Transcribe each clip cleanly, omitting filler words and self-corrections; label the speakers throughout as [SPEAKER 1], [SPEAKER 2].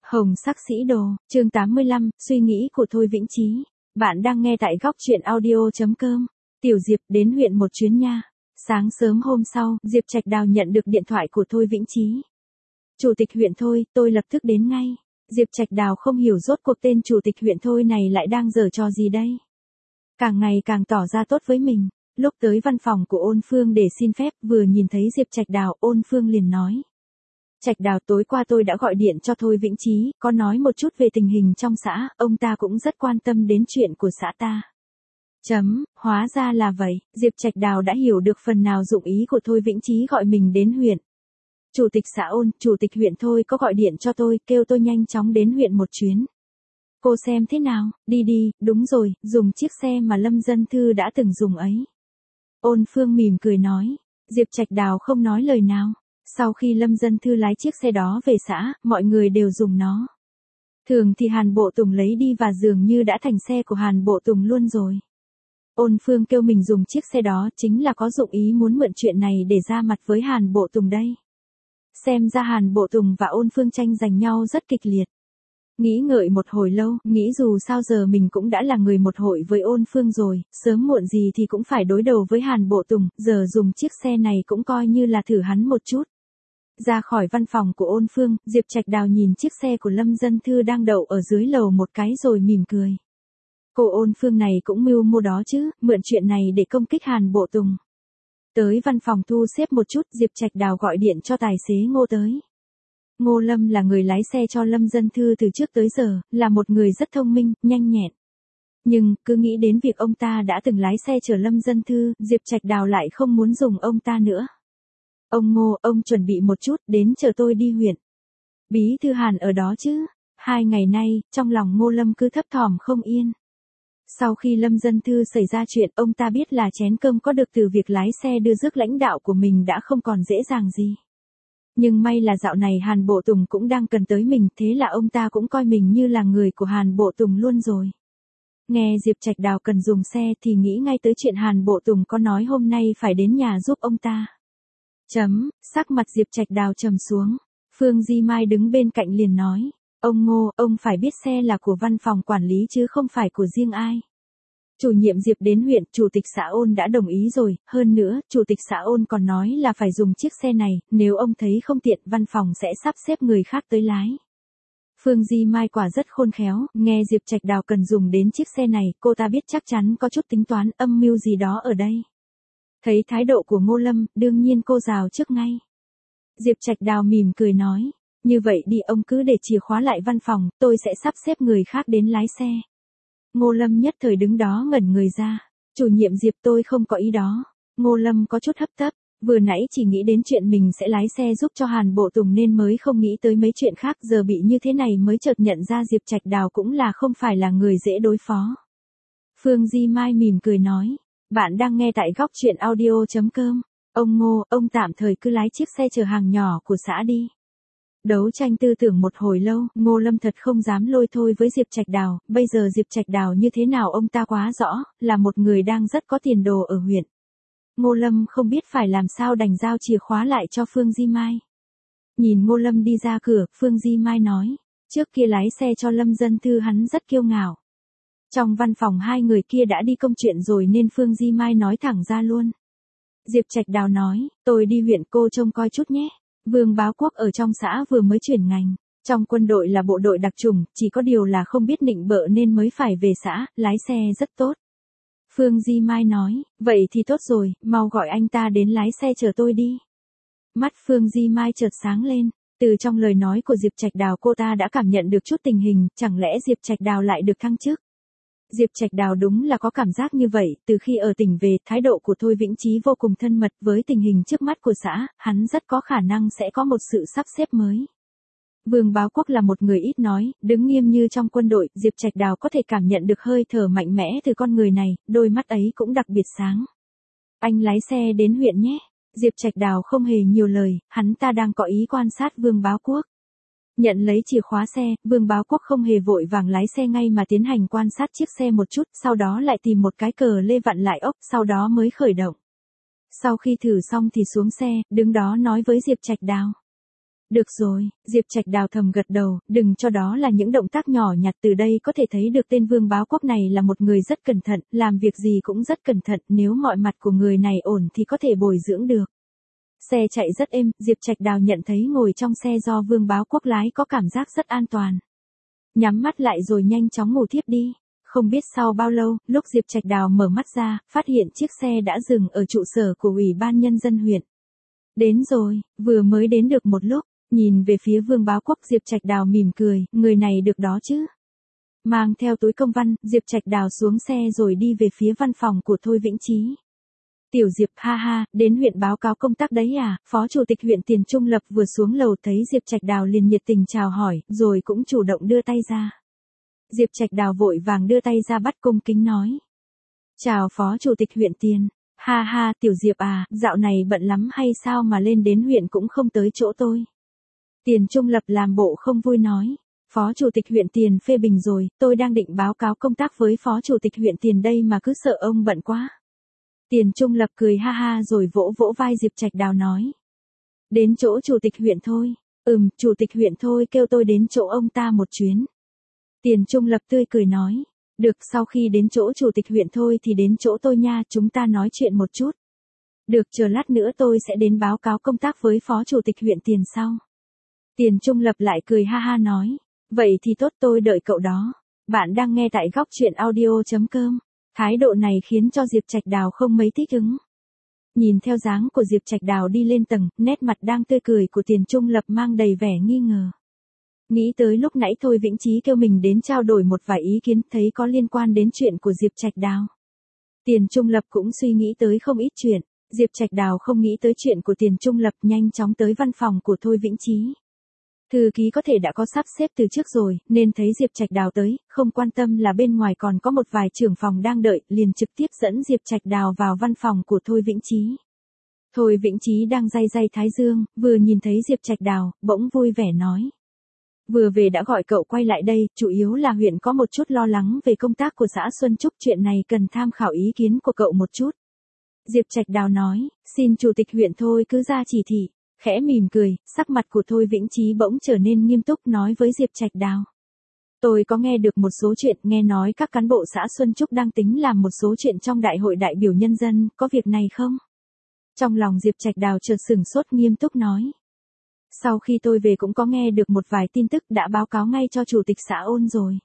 [SPEAKER 1] Hồng sắc sĩ đồ, chương 85, suy nghĩ của Thôi Vĩnh Chí. Bạn đang nghe tại góc truyện audio.com. Tiểu Diệp đến huyện một chuyến nha. Sáng sớm hôm sau, Diệp Trạch Đào nhận được điện thoại của Thôi Vĩnh Chí. Chủ tịch huyện Thôi, tôi lập tức đến ngay. Diệp Trạch Đào không hiểu rốt cuộc tên chủ tịch huyện Thôi này lại đang giở trò gì đây. Càng ngày càng tỏ ra tốt với mình. Lúc tới văn phòng của Ôn Phương để xin phép, vừa nhìn thấy Diệp Trạch Đào, Ôn Phương liền nói. Trạch Đào, tối qua tôi đã gọi điện cho Thôi Vĩnh Chí, có nói một chút về tình hình trong xã, ông ta cũng rất quan tâm đến chuyện của xã ta. Hóa ra là vậy, Diệp Trạch Đào đã hiểu được phần nào dụng ý của Thôi Vĩnh Chí gọi mình đến huyện. Chủ tịch xã Ôn, chủ tịch huyện Thôi có gọi điện cho tôi, kêu tôi nhanh chóng đến huyện một chuyến. Cô xem thế nào, đi, đúng rồi, dùng chiếc xe mà Lâm Dân Thư đã từng dùng ấy. Ôn Phương mỉm cười nói, Diệp Trạch Đào không nói lời nào. Sau khi Lâm Dân Thư lái chiếc xe đó về xã, mọi người đều dùng nó. Thường thì Hàn Bộ Tùng lấy đi và dường như đã thành xe của Hàn Bộ Tùng luôn rồi. Ôn Phương kêu mình dùng chiếc xe đó chính là có dụng ý muốn mượn chuyện này để ra mặt với Hàn Bộ Tùng đây. Xem ra Hàn Bộ Tùng và Ôn Phương tranh giành nhau rất kịch liệt. Nghĩ ngợi một hồi lâu, nghĩ dù sao giờ mình cũng đã là người một hội với Ôn Phương rồi, sớm muộn gì thì cũng phải đối đầu với Hàn Bộ Tùng, giờ dùng chiếc xe này cũng coi như là thử hắn một chút. Ra khỏi văn phòng của Ôn Phương, Diệp Trạch Đào nhìn chiếc xe của Lâm Dân Thư đang đậu ở dưới lầu một cái rồi mỉm cười. Cô Ôn Phương này cũng mưu mô đó chứ, mượn chuyện này để công kích Hàn Bộ Tùng. Tới văn phòng thu xếp một chút, Diệp Trạch Đào gọi điện cho tài xế Ngô tới. Ngô Lâm là người lái xe cho Lâm Dân Thư từ trước tới giờ, là một người rất thông minh, nhanh nhẹn. Nhưng, cứ nghĩ đến việc ông ta đã từng lái xe chở Lâm Dân Thư, Diệp Trạch Đào lại không muốn dùng ông ta nữa. Ông Ngô, ông chuẩn bị một chút, đến chờ tôi đi huyện. Bí thư Hàn ở đó chứ? 2 ngày nay, trong lòng Ngô Lâm cứ thấp thỏm không yên. Sau khi Lâm Dân Thư xảy ra chuyện, ông ta biết là chén cơm có được từ việc lái xe đưa rước lãnh đạo của mình đã không còn dễ dàng gì. Nhưng may là dạo này Hàn Bộ Tùng cũng đang cần tới mình, thế là ông ta cũng coi mình như là người của Hàn Bộ Tùng luôn rồi. Nghe Diệp Trạch Đào cần dùng xe thì nghĩ ngay tới chuyện Hàn Bộ Tùng có nói hôm nay phải đến nhà giúp ông ta. Sắc mặt Diệp Trạch Đào trầm xuống. Phương Di Mai đứng bên cạnh liền nói, ông Ngô, ông phải biết xe là của văn phòng quản lý chứ không phải của riêng ai. Chủ nhiệm Diệp đến huyện, chủ tịch xã Ôn đã đồng ý rồi, hơn nữa, chủ tịch xã Ôn còn nói là phải dùng chiếc xe này, nếu ông thấy không tiện, văn phòng sẽ sắp xếp người khác tới lái. Phương Di Mai quả rất khôn khéo, nghe Diệp Trạch Đào cần dùng đến chiếc xe này, cô ta biết chắc chắn có chút tính toán âm mưu gì đó ở đây. Thấy thái độ của Ngô Lâm, đương nhiên cô rào trước ngay. Diệp Trạch Đào mỉm cười nói, như vậy đi ông cứ để chìa khóa lại văn phòng, tôi sẽ sắp xếp người khác đến lái xe. Ngô Lâm nhất thời đứng đó ngẩn người ra, chủ nhiệm Diệp tôi không có ý đó. Ngô Lâm có chút hấp tấp, vừa nãy chỉ nghĩ đến chuyện mình sẽ lái xe giúp cho Hàn Bộ Tùng nên mới không nghĩ tới mấy chuyện khác, giờ bị như thế này mới chợt nhận ra Diệp Trạch Đào cũng là không phải là người dễ đối phó. Phương Di Mai mỉm cười nói, bạn đang nghe tại góc truyện audio.com. Ông Ngô, ông tạm thời cứ lái chiếc xe chở hàng nhỏ của xã đi. Đấu tranh tư tưởng một hồi lâu, Ngô Lâm thật không dám lôi thôi với Diệp Trạch Đào, bây giờ Diệp Trạch Đào như thế nào ông ta quá rõ, là một người đang rất có tiền đồ ở huyện. Ngô Lâm không biết phải làm sao đành giao chìa khóa lại cho Phương Di Mai. Nhìn Ngô Lâm đi ra cửa, Phương Di Mai nói, trước kia lái xe cho Lâm Dân Thư hắn rất kiêu ngạo. Trong văn phòng hai người kia đã đi công chuyện rồi nên Phương Di Mai nói thẳng ra luôn. Diệp Trạch Đào nói, tôi đi huyện cô trông coi chút nhé. Vương Báo Quốc ở trong xã vừa mới chuyển ngành. Trong quân đội là bộ đội đặc chủng, chỉ có điều là không biết nịnh bợ nên mới phải về xã, lái xe rất tốt. Phương Di Mai nói, vậy thì tốt rồi, mau gọi anh ta đến lái xe chở tôi đi. Mắt Phương Di Mai chợt sáng lên, từ trong lời nói của Diệp Trạch Đào cô ta đã cảm nhận được chút tình hình, chẳng lẽ Diệp Trạch Đào lại được thăng chức. Diệp Trạch Đào đúng là có cảm giác như vậy, từ khi ở tỉnh về, thái độ của Thôi Vĩnh Chí vô cùng thân mật với tình hình trước mắt của xã, hắn rất có khả năng sẽ có một sự sắp xếp mới. Vương Báo Quốc là một người ít nói, đứng nghiêm như trong quân đội, Diệp Trạch Đào có thể cảm nhận được hơi thở mạnh mẽ từ con người này, đôi mắt ấy cũng đặc biệt sáng. Anh lái xe đến huyện nhé. Diệp Trạch Đào không hề nhiều lời, hắn ta đang có ý quan sát Vương Báo Quốc. Nhận lấy chìa khóa xe, Vương Báo Quốc không hề vội vàng lái xe ngay mà tiến hành quan sát chiếc xe một chút, sau đó lại tìm một cái cờ lê vặn lại ốc, sau đó mới khởi động. Sau khi thử xong thì xuống xe, đứng đó nói với Diệp Trạch Đào. Được rồi, Diệp Trạch Đào thầm gật đầu, đừng cho đó là những động tác nhỏ nhặt, từ đây có thể thấy được tên Vương Báo Quốc này là một người rất cẩn thận, làm việc gì cũng rất cẩn thận, nếu mọi mặt của người này ổn thì có thể bồi dưỡng được. Xe chạy rất êm, Diệp Trạch Đào nhận thấy ngồi trong xe do Vương Báo Quốc lái có cảm giác rất an toàn. Nhắm mắt lại rồi nhanh chóng ngủ thiếp đi. Không biết sau bao lâu, lúc Diệp Trạch Đào mở mắt ra, phát hiện chiếc xe đã dừng ở trụ sở của Ủy ban Nhân dân huyện. Đến rồi, vừa mới đến được một lúc, nhìn về phía Vương Báo Quốc, Diệp Trạch Đào mỉm cười, người này được đó chứ. Mang theo túi công văn, Diệp Trạch Đào xuống xe rồi đi về phía văn phòng của Thôi Vĩnh Chí. Tiểu Diệp, ha ha, đến huyện báo cáo công tác đấy à? Phó Chủ tịch huyện Tiền Trung Lập vừa xuống lầu thấy Diệp Trạch Đào liền nhiệt tình chào hỏi, rồi cũng chủ động đưa tay ra. Diệp Trạch Đào vội vàng đưa tay ra bắt cung kính nói. Chào Phó Chủ tịch huyện Tiền. Ha ha, Tiểu Diệp à, dạo này bận lắm hay sao mà lên đến huyện cũng không tới chỗ tôi. Tiền Trung Lập làm bộ không vui nói. Phó Chủ tịch huyện Tiền phê bình rồi, tôi đang định báo cáo công tác với Phó Chủ tịch huyện Tiền đây mà cứ sợ ông bận quá. Tiền Trung Lập cười ha ha rồi vỗ vỗ vai Diệp Trạch Đào nói. Đến chỗ Chủ tịch huyện thôi. Chủ tịch huyện thôi kêu tôi đến chỗ ông ta một chuyến. Tiền Trung Lập tươi cười nói. Được, sau khi đến chỗ Chủ tịch huyện thôi thì đến chỗ tôi nha, chúng ta nói chuyện một chút. Được, chờ lát nữa tôi sẽ đến báo cáo công tác với Phó Chủ tịch huyện Tiền sau. Tiền Trung Lập lại cười ha ha nói. Vậy thì tốt, tôi đợi cậu đó. Bạn đang nghe tại góc truyện audio.com. Thái độ này khiến cho Diệp Trạch Đào không mấy thích ứng. Nhìn theo dáng của Diệp Trạch Đào đi lên tầng, nét mặt đang tươi cười của Tiền Trung Lập mang đầy vẻ nghi ngờ. Nghĩ tới lúc nãy Thôi Vĩnh Chí kêu mình đến trao đổi một vài ý kiến thấy có liên quan đến chuyện của Diệp Trạch Đào. Tiền Trung Lập cũng suy nghĩ tới không ít chuyện. Diệp Trạch Đào không nghĩ tới chuyện của Tiền Trung Lập, nhanh chóng tới văn phòng của Thôi Vĩnh Chí. Thư ký có thể đã có sắp xếp từ trước rồi, nên thấy Diệp Trạch Đào tới, không quan tâm là bên ngoài còn có một vài trưởng phòng đang đợi, liền trực tiếp dẫn Diệp Trạch Đào vào văn phòng của Thôi Vĩnh Chí. Thôi Vĩnh Chí đang day day thái dương, vừa nhìn thấy Diệp Trạch Đào, bỗng vui vẻ nói. Vừa về đã gọi cậu quay lại đây, chủ yếu là huyện có một chút lo lắng về công tác của xã Xuân Trúc, chuyện này cần tham khảo ý kiến của cậu một chút. Diệp Trạch Đào nói, xin Chủ tịch huyện Thôi cứ ra chỉ thị. Khẽ mỉm cười, sắc mặt của Thôi Vĩnh Chí bỗng trở nên nghiêm túc nói với Diệp Trạch Đào. Tôi có nghe được một số chuyện, nghe nói các cán bộ xã Xuân Trúc đang tính làm một số chuyện trong đại hội đại biểu nhân dân, có việc này không? Trong lòng Diệp Trạch Đào chợt sửng sốt, nghiêm túc nói. Sau khi tôi về cũng có nghe được một vài tin tức, đã báo cáo ngay cho Chủ tịch xã Ôn rồi.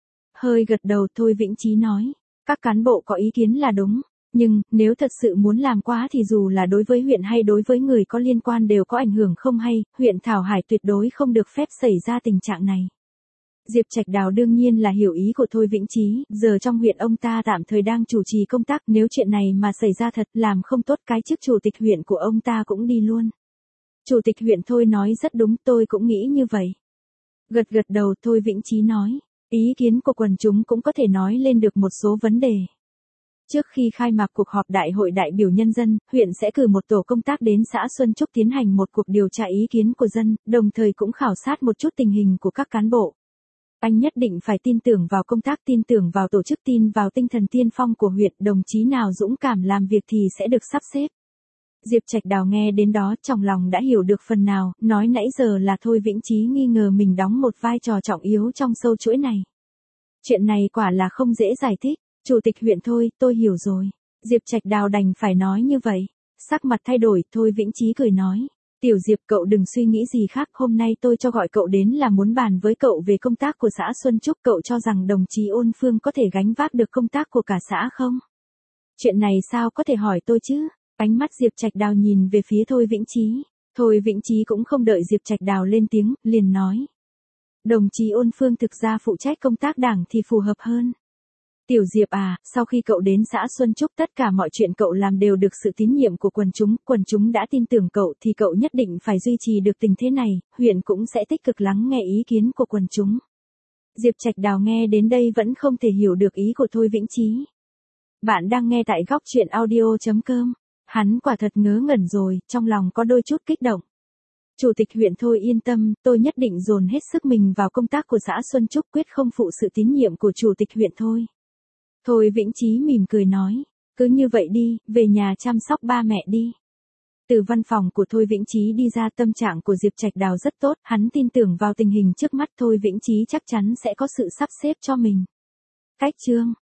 [SPEAKER 1] Hơi gật đầu, Thôi Vĩnh Chí nói, các cán bộ có ý kiến là đúng. Nhưng, nếu thật sự muốn làm quá thì dù là đối với huyện hay đối với người có liên quan đều có ảnh hưởng không hay, huyện Thảo Hải tuyệt đối không được phép xảy ra tình trạng này. Diệp Trạch Đào đương nhiên là hiểu ý của Thôi Vĩnh Chí, giờ trong huyện ông ta tạm thời đang chủ trì công tác, nếu chuyện này mà xảy ra thật, làm không tốt cái chức chủ tịch huyện của ông ta cũng đi luôn. Chủ tịch huyện Thôi nói rất đúng, tôi cũng nghĩ như vậy. Gật gật đầu, Thôi Vĩnh Chí nói, ý kiến của quần chúng cũng có thể nói lên được một số vấn đề. Trước khi khai mạc cuộc họp đại hội đại biểu nhân dân, huyện sẽ cử một tổ công tác đến xã Xuân Trúc tiến hành một cuộc điều tra ý kiến của dân, đồng thời cũng khảo sát một chút tình hình của các cán bộ. Anh nhất định phải tin tưởng vào công tác, tin tưởng vào tổ chức, tin vào tinh thần tiên phong của huyện, đồng chí nào dũng cảm làm việc thì sẽ được sắp xếp. Diệp Trạch Đào nghe đến đó trong lòng đã hiểu được phần nào, nói nãy giờ là Thôi Vĩnh Chí nghi ngờ mình đóng một vai trò trọng yếu trong sâu chuỗi này. Chuyện này quả là không dễ giải thích. Chủ tịch huyện Thôi, tôi hiểu rồi. Diệp Trạch Đào đành phải nói như vậy. Sắc mặt thay đổi, Thôi Vĩnh Chí cười nói. Tiểu Diệp, cậu đừng suy nghĩ gì khác, hôm nay tôi cho gọi cậu đến là muốn bàn với cậu về công tác của xã Xuân Trúc. Cậu cho rằng đồng chí Ôn Phương có thể gánh vác được công tác của cả xã không? Chuyện này sao có thể hỏi tôi chứ? Ánh mắt Diệp Trạch Đào nhìn về phía Thôi Vĩnh Chí. Thôi Vĩnh Chí cũng không đợi Diệp Trạch Đào lên tiếng, liền nói. Đồng chí Ôn Phương thực ra phụ trách công tác đảng thì phù hợp hơn. Tiểu Diệp à, sau khi cậu đến xã Xuân Trúc tất cả mọi chuyện cậu làm đều được sự tín nhiệm của quần chúng đã tin tưởng cậu thì cậu nhất định phải duy trì được tình thế này, huyện cũng sẽ tích cực lắng nghe ý kiến của quần chúng. Diệp Trạch Đào nghe đến đây vẫn không thể hiểu được ý của Thôi Vĩnh Chí. Bạn đang nghe tại góc truyện audio.com, hắn quả thật ngớ ngẩn rồi, trong lòng có đôi chút kích động. Chủ tịch huyện Thôi yên tâm, tôi nhất định dồn hết sức mình vào công tác của xã Xuân Trúc, quyết không phụ sự tín nhiệm của Chủ tịch huyện Thôi. Thôi Vĩnh Chí mỉm cười nói, cứ như vậy đi, về nhà chăm sóc ba mẹ đi. Từ văn phòng của Thôi Vĩnh Chí đi ra, tâm trạng của Diệp Trạch Đào rất tốt, hắn tin tưởng vào tình hình trước mắt, Thôi Vĩnh Chí chắc chắn sẽ có sự sắp xếp cho mình. Cách chương